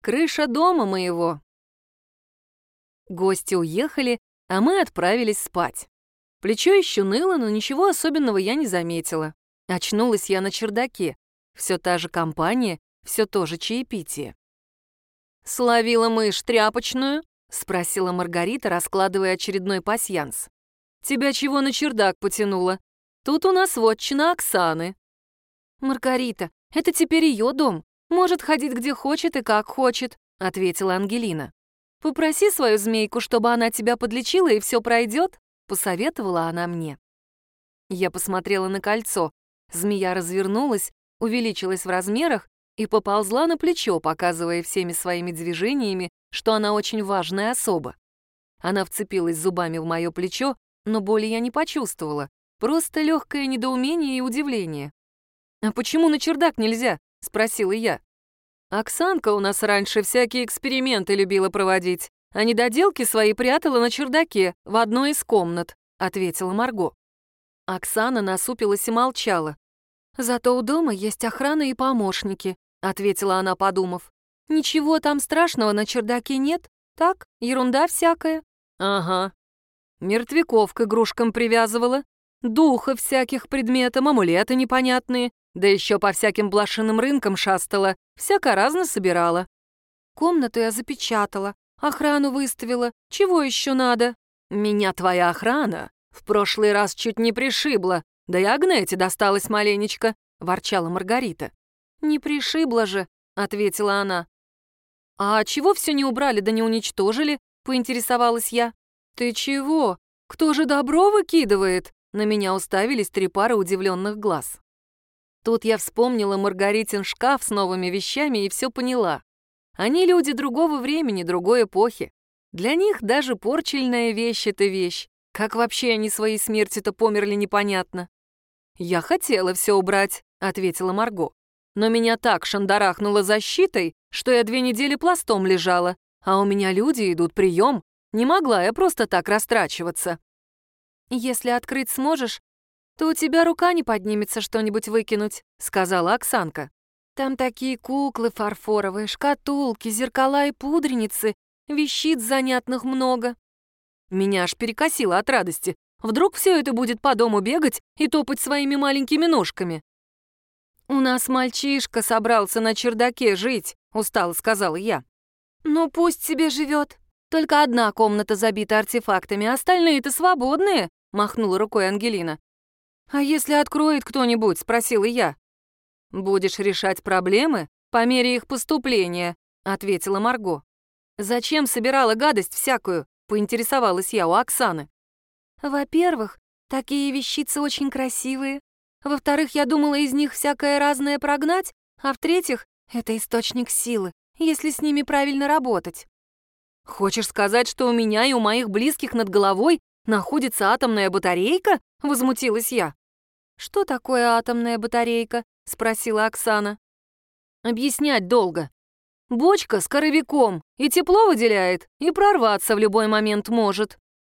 крыша дома моего». Гости уехали, а мы отправились спать. Плечо еще ныло, но ничего особенного я не заметила. Очнулась я на чердаке. Все та же компания, все то же чаепитие. «Словила мышь тряпочную?» — спросила Маргарита, раскладывая очередной пасьянс. «Тебя чего на чердак потянуло? Тут у нас вотчина Оксаны». «Маргарита, это теперь ее дом. Может ходить где хочет и как хочет», — ответила Ангелина. «Попроси свою змейку, чтобы она тебя подлечила, и все пройдет», — посоветовала она мне. Я посмотрела на кольцо. Змея развернулась, увеличилась в размерах и поползла на плечо, показывая всеми своими движениями, что она очень важная особа. Она вцепилась зубами в мое плечо, но боли я не почувствовала, просто легкое недоумение и удивление. «А почему на чердак нельзя?» — спросила я. «Оксанка у нас раньше всякие эксперименты любила проводить, а недоделки свои прятала на чердаке в одной из комнат», — ответила Марго. Оксана насупилась и молчала. «Зато у дома есть охрана и помощники», — ответила она, подумав. «Ничего там страшного на чердаке нет, так, ерунда всякая». «Ага. Мертвяков к игрушкам привязывала, духов всяких предметам, амулеты непонятные, да еще по всяким блошиным рынкам шастала, всяко разно собирала. Комнату я запечатала, охрану выставила, чего еще надо? Меня твоя охрана в прошлый раз чуть не пришибла, да и Агнете досталось маленечко», — ворчала Маргарита. «Не пришибла же», — ответила она. «А чего все не убрали да не уничтожили?» — поинтересовалась я. «Ты чего? Кто же добро выкидывает?» На меня уставились 3 пары удивленных глаз. Тут я вспомнила Маргаритин шкаф с новыми вещами и все поняла. Они люди другого времени, другой эпохи. Для них даже порчельная вещь — это вещь. Как вообще они своей смертью-то померли, непонятно. «Я хотела все убрать», — ответила Марго. «Но меня так шандарахнуло защитой, что я 2 недели пластом лежала, а у меня люди идут прием. Не могла я просто так растрачиваться». «Если открыть сможешь, то у тебя рука не поднимется что-нибудь выкинуть», — сказала Оксанка. «Там такие куклы фарфоровые, шкатулки, зеркала и пудреницы, вещиц занятных много». Меня аж перекосило от радости. Вдруг все это будет по дому бегать и топать своими маленькими ножками. «У нас мальчишка собрался на чердаке жить», — устало сказала я. «Ну пусть себе живет. Только одна комната забита артефактами, остальные-то свободные», — махнула рукой Ангелина. «А если откроет кто-нибудь?» — спросила я. «Будешь решать проблемы по мере их поступления», — ответила Марго. «Зачем собирала гадость всякую?» — поинтересовалась я у Оксаны. «Во-первых, такие вещицы очень красивые. Во-вторых, я думала из них всякое разное прогнать, а в-третьих, это источник силы, если с ними правильно работать». «Хочешь сказать, что у меня и у моих близких над головой находится атомная батарейка?» — возмутилась я. «Что такое атомная батарейка?» — спросила Оксана. «Объяснять долго. Бочка с коровиком и тепло выделяет, и прорваться в любой момент может».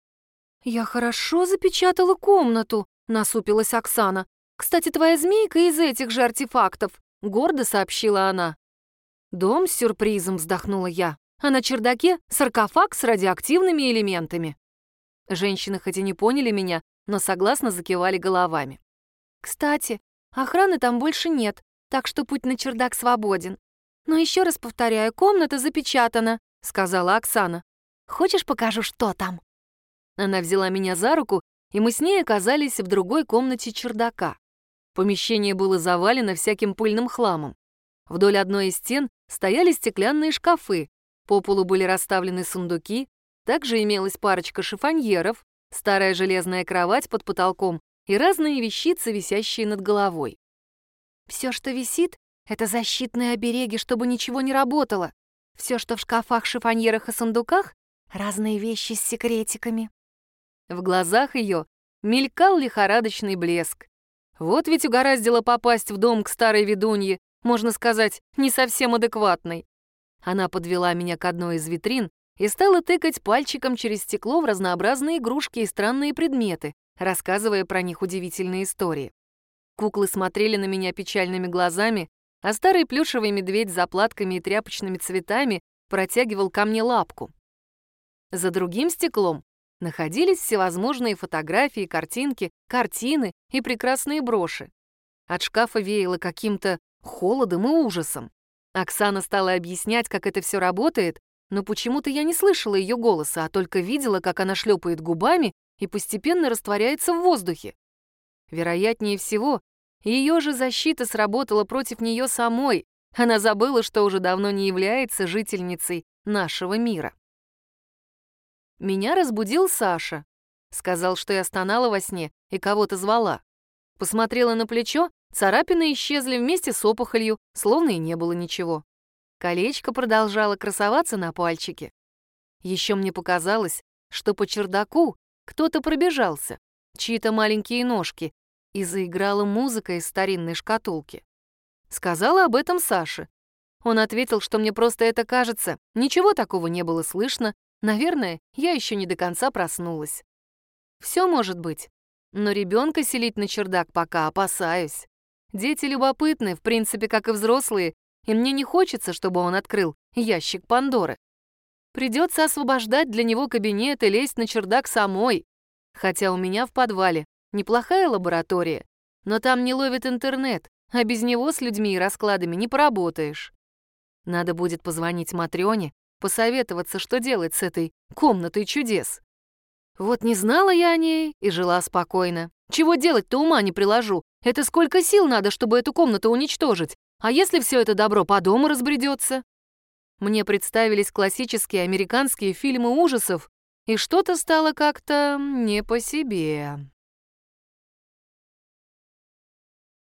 «Я хорошо запечатала комнату», — насупилась Оксана. «Кстати, твоя змейка из этих же артефактов», — гордо сообщила она. «Дом с сюрпризом», — вздохнула я, «а на чердаке саркофаг с радиоактивными элементами». Женщины хоть и не поняли меня, но согласно закивали головами. «Кстати, охраны там больше нет, так что путь на чердак свободен. Но еще раз повторяю, комната запечатана», — сказала Оксана. «Хочешь, покажу, что там?» Она взяла меня за руку, и мы с ней оказались в другой комнате чердака. Помещение было завалено всяким пыльным хламом. Вдоль одной из стен стояли стеклянные шкафы, по полу были расставлены сундуки, также имелась парочка шифоньеров, старая железная кровать под потолком и разные вещицы, висящие над головой. «Все, что висит, это защитные обереги, чтобы ничего не работало. Все, что в шкафах, шифоньерах и сундуках, разные вещи с секретиками». В глазах ее мелькал лихорадочный блеск. Вот ведь угораздило попасть в дом к старой ведунье, можно сказать, не совсем адекватной. Она подвела меня к одной из витрин и стала тыкать пальчиком через стекло в разнообразные игрушки и странные предметы, рассказывая про них удивительные истории. Куклы смотрели на меня печальными глазами, а старый плюшевый медведь с заплатками и тряпочными цветами протягивал ко мне лапку. За другим стеклом находились всевозможные фотографии, картинки, картины и прекрасные броши. От шкафа веяло каким-то холодом и ужасом. Оксана стала объяснять, как это все работает, но почему-то я не слышала ее голоса, а только видела, как она шлепает губами и постепенно растворяется в воздухе. Вероятнее всего, ее же защита сработала против нее самой. Она забыла, что уже давно не является жительницей нашего мира. Меня разбудил Саша. Сказал, что я стонала во сне и кого-то звала. Посмотрела на плечо, царапины исчезли вместе с опухолью, словно и не было ничего. Колечко продолжало красоваться на пальчике. Еще мне показалось, что по чердаку кто-то пробежался, чьи-то маленькие ножки, и заиграла музыка из старинной шкатулки. Сказала об этом Саше. Он ответил, что мне просто это кажется, ничего такого не было слышно, наверное, я еще не до конца проснулась. Все может быть, но ребенка селить на чердак пока опасаюсь. Дети любопытны, в принципе, как и взрослые, и мне не хочется, чтобы он открыл ящик Пандоры. Придется освобождать для него кабинет и лезть на чердак самой. Хотя у меня в подвале неплохая лаборатория, но там не ловит интернет, а без него с людьми и раскладами не поработаешь. Надо будет позвонить Матрёне, посоветоваться, что делать с этой комнатой чудес. Вот не знала я о ней и жила спокойно. Чего делать-то ума не приложу. Это сколько сил надо, чтобы эту комнату уничтожить. А если все это добро по дому разбредется? Мне представились классические американские фильмы ужасов, и что-то стало как-то не по себе.